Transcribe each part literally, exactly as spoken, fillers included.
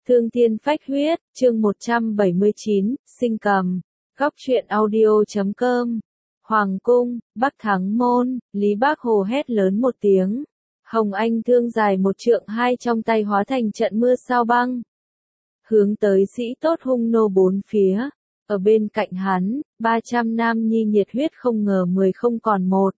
Thương thiên phách huyết, chương một trăm bảy mươi chín, sinh cầm. Góc truyện audio chấm com. Hoàng cung, Bắc Thắng môn, Lý Bác Hồ hét lớn một tiếng. Hồng Anh thương dài một trượng hai trong tay hóa thành trận mưa sao băng. Hướng tới sĩ tốt hung nô bốn phía. Ở bên cạnh hắn, ba trăm nam nhi nhiệt huyết không ngờ mười không còn một.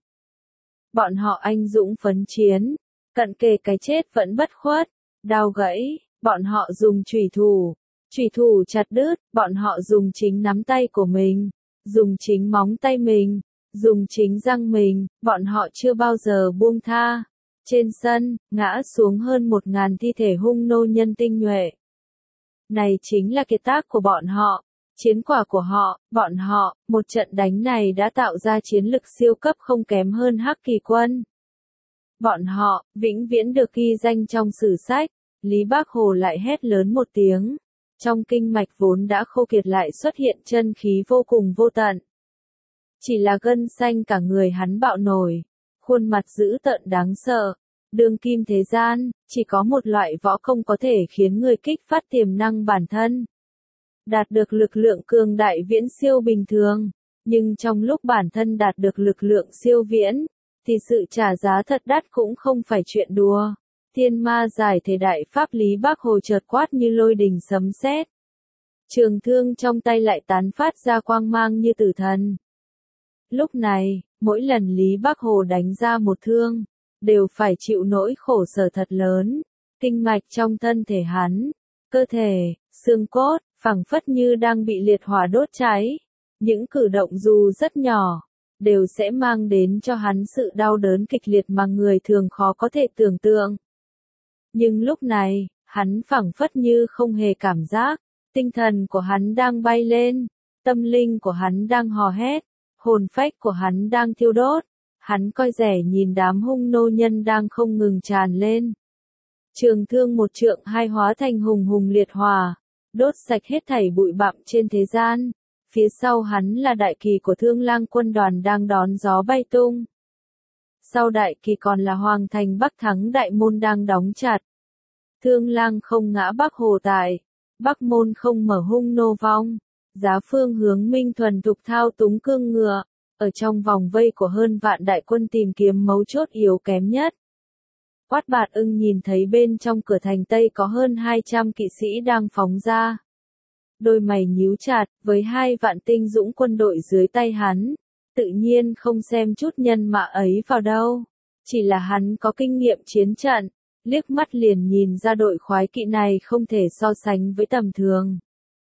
Bọn họ anh dũng phấn chiến, cận kề cái chết vẫn bất khuất, đao gãy. Bọn họ dùng chủy thủ, chủy thủ chặt đứt, bọn họ dùng chính nắm tay của mình, dùng chính móng tay mình, dùng chính răng mình, bọn họ chưa bao giờ buông tha. Trên sân, ngã xuống hơn một ngàn thi thể hung nô nhân tinh nhuệ. Này chính là kiệt tác của bọn họ, chiến quả của họ, bọn họ, một trận đánh này đã tạo ra chiến lực siêu cấp không kém hơn Hắc Kỳ quân. Bọn họ, vĩnh viễn được ghi danh trong sử sách. Lý Bác Hồ lại hét lớn một tiếng. Trong kinh mạch vốn đã khô kiệt lại xuất hiện chân khí vô cùng vô tận. Chỉ là gân xanh cả người hắn bạo nổi. Khuôn mặt dữ tợn đáng sợ. Đương kim thế gian, chỉ có một loại võ công có thể khiến người kích phát tiềm năng bản thân. Đạt được lực lượng cường đại viễn siêu bình thường. Nhưng trong lúc bản thân đạt được lực lượng siêu viễn, thì sự trả giá thật đắt cũng không phải chuyện đùa. Thiên ma giải thể đại pháp Lý Bác Hồ chợt quát như lôi đình sấm sét. Trường thương trong tay lại tán phát ra quang mang như tử thần. Lúc này, mỗi lần Lý Bác Hồ đánh ra một thương, đều phải chịu nỗi khổ sở thật lớn. Kinh mạch trong thân thể hắn, cơ thể, xương cốt, phảng phất như đang bị liệt hỏa đốt cháy. Những cử động dù rất nhỏ, đều sẽ mang đến cho hắn sự đau đớn kịch liệt mà người thường khó có thể tưởng tượng. Nhưng lúc này, hắn phảng phất như không hề cảm giác, tinh thần của hắn đang bay lên, tâm linh của hắn đang hò hét, hồn phách của hắn đang thiêu đốt, hắn coi rẻ nhìn đám hung nô nhân đang không ngừng tràn lên. Trường thương một trượng hai hóa thành hùng hùng liệt hỏa, đốt sạch hết thảy bụi bặm trên thế gian, phía sau hắn là đại kỳ của Thương Lang quân đoàn đang đón gió bay tung. Sau đại kỳ còn là Hoàng thành Bắc Thắng đại môn đang đóng chặt. Thương Lang không ngã Bắc Hồ tại, Bắc môn không mở hung nô vong. Giá Phương Hướng Minh thuần thục thao túng cương ngựa, ở trong vòng vây của hơn vạn đại quân tìm kiếm mấu chốt yếu kém nhất. Quát Bạt Ưng nhìn thấy bên trong cửa thành Tây có hơn hai trăm kỵ sĩ đang phóng ra. Đôi mày nhíu chặt, với hai vạn tinh dũng quân đội dưới tay hắn. Tự nhiên không xem chút nhân mã ấy vào đâu. Chỉ là hắn có kinh nghiệm chiến trận, liếc mắt liền nhìn ra đội khoái kỵ này không thể so sánh với tầm thường.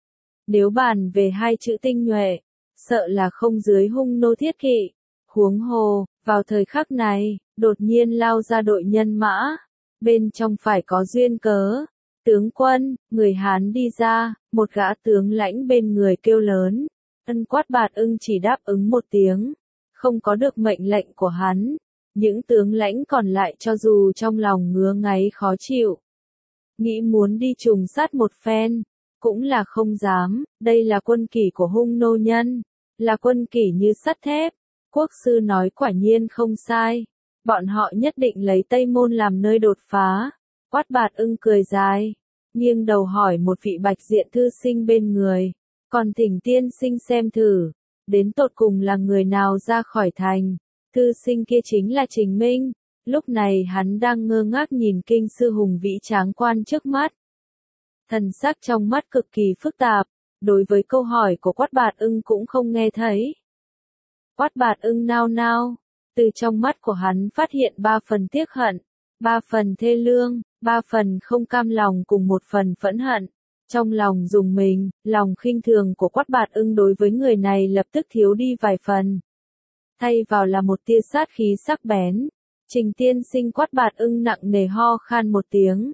Nếu bàn về hai chữ tinh nhuệ, sợ là không dưới hung nô thiết kỵ. Huống hồ, vào thời khắc này, đột nhiên lao ra đội nhân mã. Bên trong phải có duyên cớ. Tướng quân, người Hán đi ra, một gã tướng lãnh bên người kêu lớn. Ân Quát Bạt Ưng chỉ đáp ứng một tiếng, không có được mệnh lệnh của hắn. Những tướng lãnh còn lại cho dù trong lòng ngứa ngáy khó chịu, nghĩ muốn đi trùng sát một phen, cũng là không dám. Đây là quân kỷ của hung nô nhân, là quân kỷ như sắt thép. Quốc sư nói quả nhiên không sai, bọn họ nhất định lấy Tây Môn làm nơi đột phá. Quát Bạt Ưng cười dài, nghiêng đầu hỏi một vị bạch diện thư sinh bên người. Còn Thỉnh tiên sinh xem thử, đến tột cùng là người nào ra khỏi thành. Thư sinh kia chính là Trình Minh. Lúc này hắn đang ngơ ngác nhìn kinh sư hùng vĩ tráng quan trước mắt. Thần sắc trong mắt cực kỳ phức tạp, đối với câu hỏi của Quát Bạt Ưng cũng không nghe thấy. Quát Bạt Ưng nao nao, từ trong mắt của hắn phát hiện ba phần tiếc hận, ba phần thê lương, ba phần không cam lòng cùng một phần phẫn hận. Trong lòng rùng mình, lòng khinh thường của Quát Bạt Ưng đối với người này lập tức thiếu đi vài phần. Thay vào là một tia sát khí sắc bén. Trình tiên sinh Quát Bạt Ưng nặng nề ho khan một tiếng.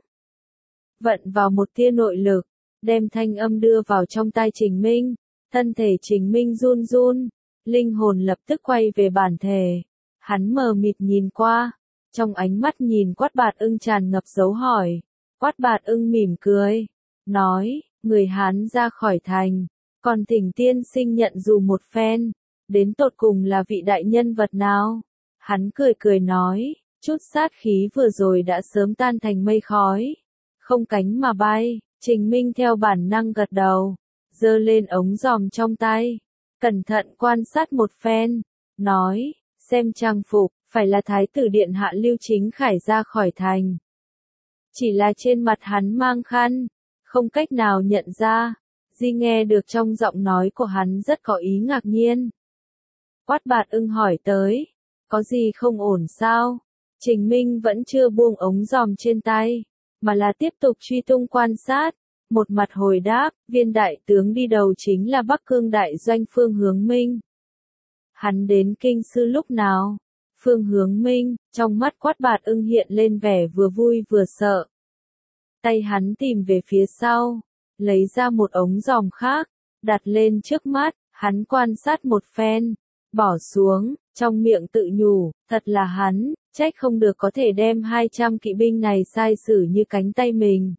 Vận vào một tia nội lực, đem thanh âm đưa vào trong tai Trình Minh. Thân thể Trình Minh run run, linh hồn lập tức quay về bản thể. Hắn mờ mịt nhìn qua, trong ánh mắt nhìn Quát Bạt Ưng tràn ngập dấu hỏi. Quát Bạt Ưng mỉm cười, nói, người Hán ra khỏi thành, còn Thỉnh tiên sinh nhận dù một phen. Đến tột cùng là vị đại nhân vật nào? Hắn cười cười nói, chút sát khí vừa rồi đã sớm tan thành mây khói, không cánh mà bay, Trình Minh theo bản năng gật đầu, giơ lên ống dòm trong tay, cẩn thận quan sát một phen, nói, xem trang phục, phải là thái tử điện hạ Lưu Chính Khải ra khỏi thành. Chỉ là trên mặt hắn mang khăn, không cách nào nhận ra. Di nghe được trong giọng nói của hắn rất có ý ngạc nhiên. Quát Bạt Ưng hỏi tới, có gì không ổn sao? Trình Minh vẫn chưa buông ống dòm trên tay, mà là tiếp tục truy tung quan sát. Một mặt hồi đáp, viên đại tướng đi đầu chính là Bắc Cương đại doanh Phương Hướng Minh. Hắn đến kinh sư lúc nào? Phương Hướng Minh, trong mắt Quát Bạt Ưng hiện lên vẻ vừa vui vừa sợ. Tay hắn tìm về phía sau, lấy ra một ống dòm khác, đặt lên trước mắt, hắn quan sát một phen, bỏ xuống, trong miệng tự nhủ, thật là hắn, trách không được có thể đem hai trăm kỵ binh này sai sử như cánh tay mình.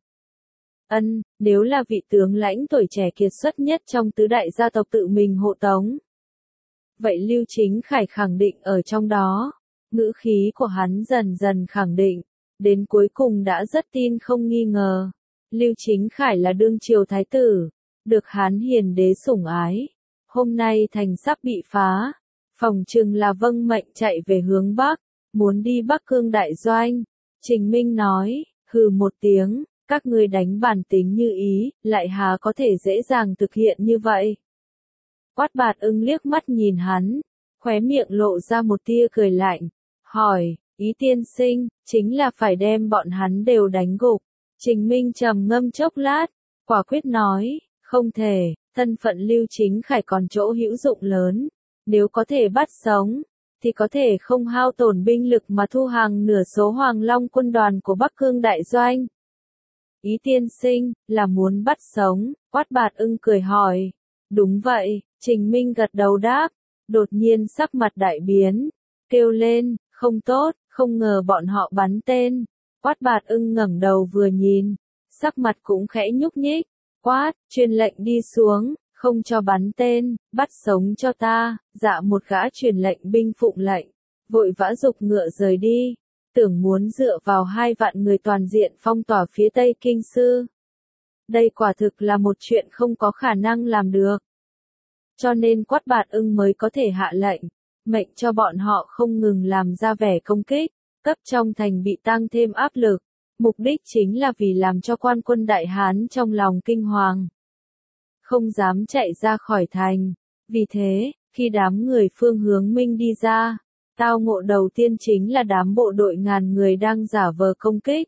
Ân, nếu là vị tướng lãnh tuổi trẻ kiệt xuất nhất trong tứ đại gia tộc tự mình hộ tống. Vậy Lưu Chính Khải khẳng định ở trong đó, ngữ khí của hắn dần dần khẳng định, đến cuối cùng đã rất tin không nghi ngờ. Lưu Chính Khải là đương triều thái tử, được Hán hiền đế sủng ái. Hôm nay thành sắp bị phá, phòng chừng là vâng mệnh chạy về hướng Bắc, muốn đi Bắc Cương đại doanh. Trình Minh nói, hừ một tiếng, các ngươi đánh bản tính như ý, lại há có thể dễ dàng thực hiện như vậy. Quát Bạt Ưng liếc mắt nhìn hắn, khóe miệng lộ ra một tia cười lạnh, hỏi, ý tiên sinh, chính là phải đem bọn hắn đều đánh gục. Trình Minh trầm ngâm chốc lát, quả quyết nói, không thể, thân phận Lưu Chính Khải còn chỗ hữu dụng lớn, nếu có thể bắt sống, thì có thể không hao tổn binh lực mà thu hàng nửa số Hoàng Long quân đoàn của Bắc Cương đại doanh. Ý tiên sinh, là muốn bắt sống, Quát Bạt Ưng cười hỏi. Đúng vậy, Trình Minh gật đầu đáp, đột nhiên sắc mặt đại biến, kêu lên, không tốt, không ngờ bọn họ bắn tên. Quát Bạt Ưng ngẩng đầu vừa nhìn, sắc mặt cũng khẽ nhúc nhích, quát, truyền lệnh đi xuống, không cho bắn tên, bắt sống cho ta. Dạ một gã truyền lệnh binh phụng lệnh, vội vã giục ngựa rời đi, tưởng muốn dựa vào hai vạn người toàn diện phong tỏa phía tây kinh sư. Đây quả thực là một chuyện không có khả năng làm được. Cho nên Quát Bạt Ưng mới có thể hạ lệnh, mệnh cho bọn họ không ngừng làm ra vẻ công kích, cấp trong thành bị tăng thêm áp lực. Mục đích chính là vì làm cho quan quân Đại Hán trong lòng kinh hoàng, không dám chạy ra khỏi thành. Vì thế, khi đám người Phương Hướng Minh đi ra, tao ngộ đầu tiên chính là đám bộ đội ngàn người đang giả vờ công kích.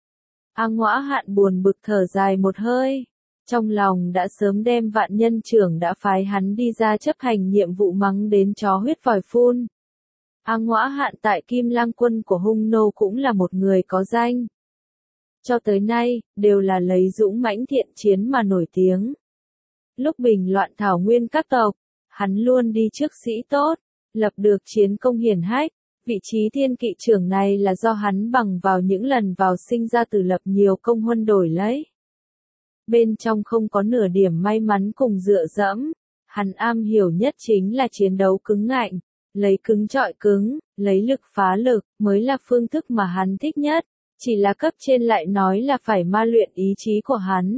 A Ngõa Hạn buồn bực thở dài một hơi, trong lòng đã sớm đem Vạn Nhân trưởng đã phái hắn đi ra chấp hành nhiệm vụ mắng đến chó huyết vòi phun. A Ngõa Hạn tại Kim Lang quân của Hung Nô cũng là một người có danh. Cho tới nay, đều là lấy dũng mãnh thiện chiến mà nổi tiếng. Lúc bình loạn thảo nguyên các tộc, hắn luôn đi trước sĩ tốt, lập được chiến công hiển hách. Vị trí thiên kỵ trưởng này là do hắn bằng vào những lần vào sinh ra tử lập nhiều công huân đổi lấy. Bên trong không có nửa điểm may mắn cùng dựa dẫm, hắn am hiểu nhất chính là chiến đấu cứng ngạnh, lấy cứng trọi cứng, lấy lực phá lực, mới là phương thức mà hắn thích nhất, chỉ là cấp trên lại nói là phải ma luyện ý chí của hắn.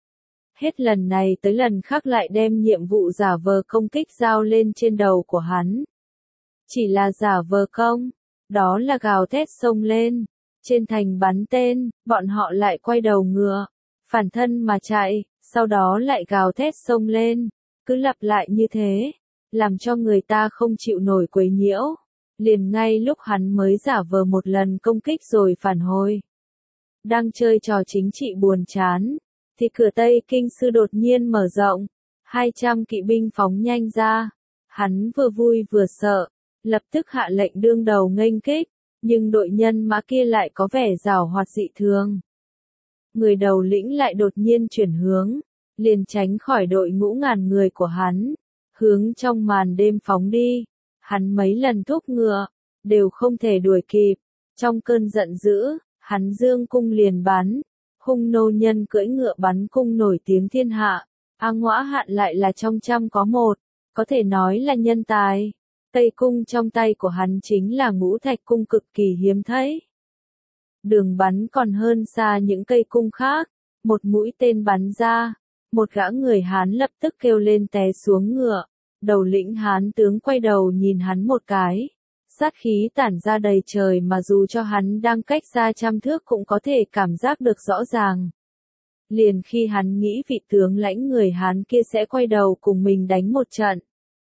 Hết lần này tới lần khác lại đem nhiệm vụ giả vờ công kích giao lên trên đầu của hắn. Chỉ là giả vờ công, đó là gào thét xông lên, trên thành bắn tên, bọn họ lại quay đầu ngựa, phản thân mà chạy, sau đó lại gào thét xông lên, cứ lặp lại như thế, làm cho người ta không chịu nổi quấy nhiễu. Liền ngay lúc hắn mới giả vờ một lần công kích rồi phản hồi, đang chơi trò chính trị buồn chán, thì cửa Tây Kinh sư đột nhiên mở rộng, hai trăm kỵ binh phóng nhanh ra, hắn vừa vui vừa sợ, lập tức hạ lệnh đương đầu nghênh kích, nhưng đội nhân mã kia lại có vẻ giàu hoạt dị thường. Người đầu lĩnh lại đột nhiên chuyển hướng, liền tránh khỏi đội ngũ ngàn người của hắn, hướng trong màn đêm phóng đi. Hắn mấy lần thúc ngựa, đều không thể đuổi kịp. Trong cơn giận dữ, hắn dương cung liền bắn. Hung Nô nhân cưỡi ngựa bắn cung nổi tiếng thiên hạ. A Ngõa Hạn lại là trong trăm có một, có thể nói là nhân tài. Cây cung trong tay của hắn chính là ngũ thạch cung cực kỳ hiếm thấy. Đường bắn còn hơn xa những cây cung khác. một mũi tên bắn ra, một gã người Hán lập tức kêu lên té xuống ngựa, đầu lĩnh Hán tướng quay đầu nhìn hắn một cái, sát khí tản ra đầy trời mà dù cho hắn đang cách xa trăm thước cũng có thể cảm giác được rõ ràng. Liền khi hắn nghĩ vị tướng lãnh người Hán kia sẽ quay đầu cùng mình đánh một trận,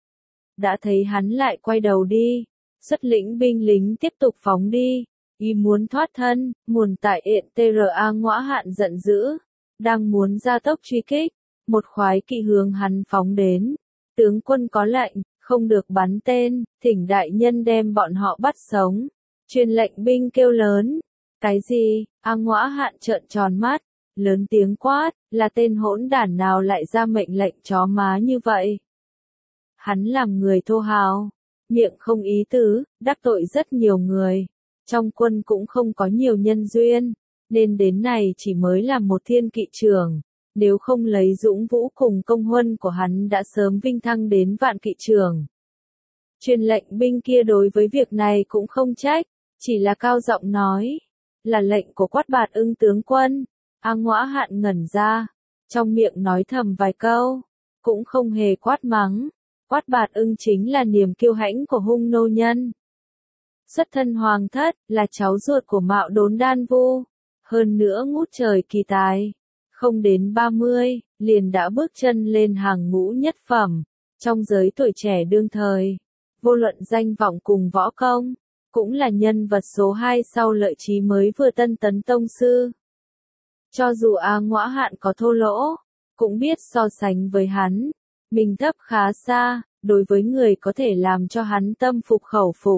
đã thấy hắn lại quay đầu đi, xuất lĩnh binh lính tiếp tục phóng đi, ý muốn thoát thân, muồn tại ện tra Ngõa Hạn giận dữ, đang muốn ra tốc truy kích, một khoái kỵ hướng hắn phóng đến, tướng quân có lệnh, không được bắn tên, thỉnh đại nhân đem bọn họ bắt sống, truyền lệnh binh kêu lớn, cái gì, A Ngõa Hạn trợn tròn mắt, lớn tiếng quát, là tên hỗn đản nào lại ra mệnh lệnh chó má như vậy? Hắn làm người thô hào, miệng không ý tứ, đắc tội rất nhiều người, trong quân cũng không có nhiều nhân duyên, nên đến này chỉ mới là một thiên kỵ trưởng, nếu không lấy dũng vũ cùng công huân của hắn đã sớm vinh thăng đến vạn kỵ trưởng. Truyền lệnh binh kia đối với việc này cũng không trách, chỉ là cao giọng nói, là lệnh của Quát Bạt Ưng tướng quân. A Ngõa Hạn ngẩn ra, trong miệng nói thầm vài câu, cũng không hề quát mắng. Quát Bạt Ưng chính là niềm kiêu hãnh của hung nô nhân. Xuất thân hoàng thất, là cháu ruột của Mạo Đốn Đan Vu, hơn nữa ngút trời kỳ tài, không đến ba mươi, liền đã bước chân lên hàng ngũ nhất phẩm, trong giới tuổi trẻ đương thời, vô luận danh vọng cùng võ công, cũng là nhân vật số hai sau Lợi Chí mới vừa tân tấn tông sư. Cho dù A Ngõa Hạn có thô lỗ, cũng biết so sánh với hắn, mình thấp khá xa, đối với người có thể làm cho hắn tâm phục khẩu phục.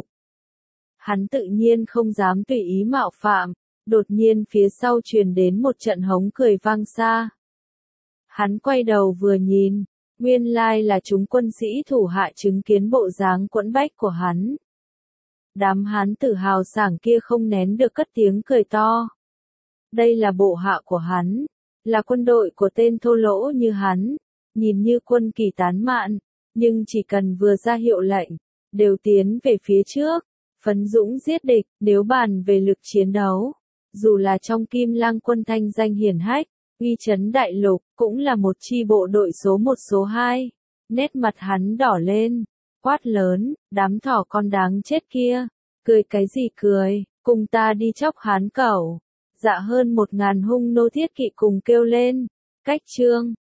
Hắn tự nhiên không dám tùy ý mạo phạm, đột nhiên phía sau truyền đến một trận hống cười vang xa. Hắn quay đầu vừa nhìn, nguyên lai là chúng quân sĩ thủ hạ chứng kiến bộ dáng quẫn bách của hắn. Đám Hán tử hào sảng kia không nén được cất tiếng cười to. Đây là bộ hạ của hắn, là quân đội của tên thô lỗ như hắn, nhìn như quân kỳ tán mạn, nhưng chỉ cần vừa ra hiệu lệnh, đều tiến về phía trước, phấn dũng giết địch. Nếu bàn về lực chiến đấu, dù là trong Kim Lang quân thanh danh hiển hách, uy chấn đại lục, cũng là một chi bộ đội số một số hai. Nét mặt hắn đỏ lên, quát lớn, đám thỏ con đáng chết kia, cười cái gì cười, cùng ta đi chóc Hán cẩu. Dạ hơn một ngàn hung nô thiết kỵ cùng kêu lên, cách trương.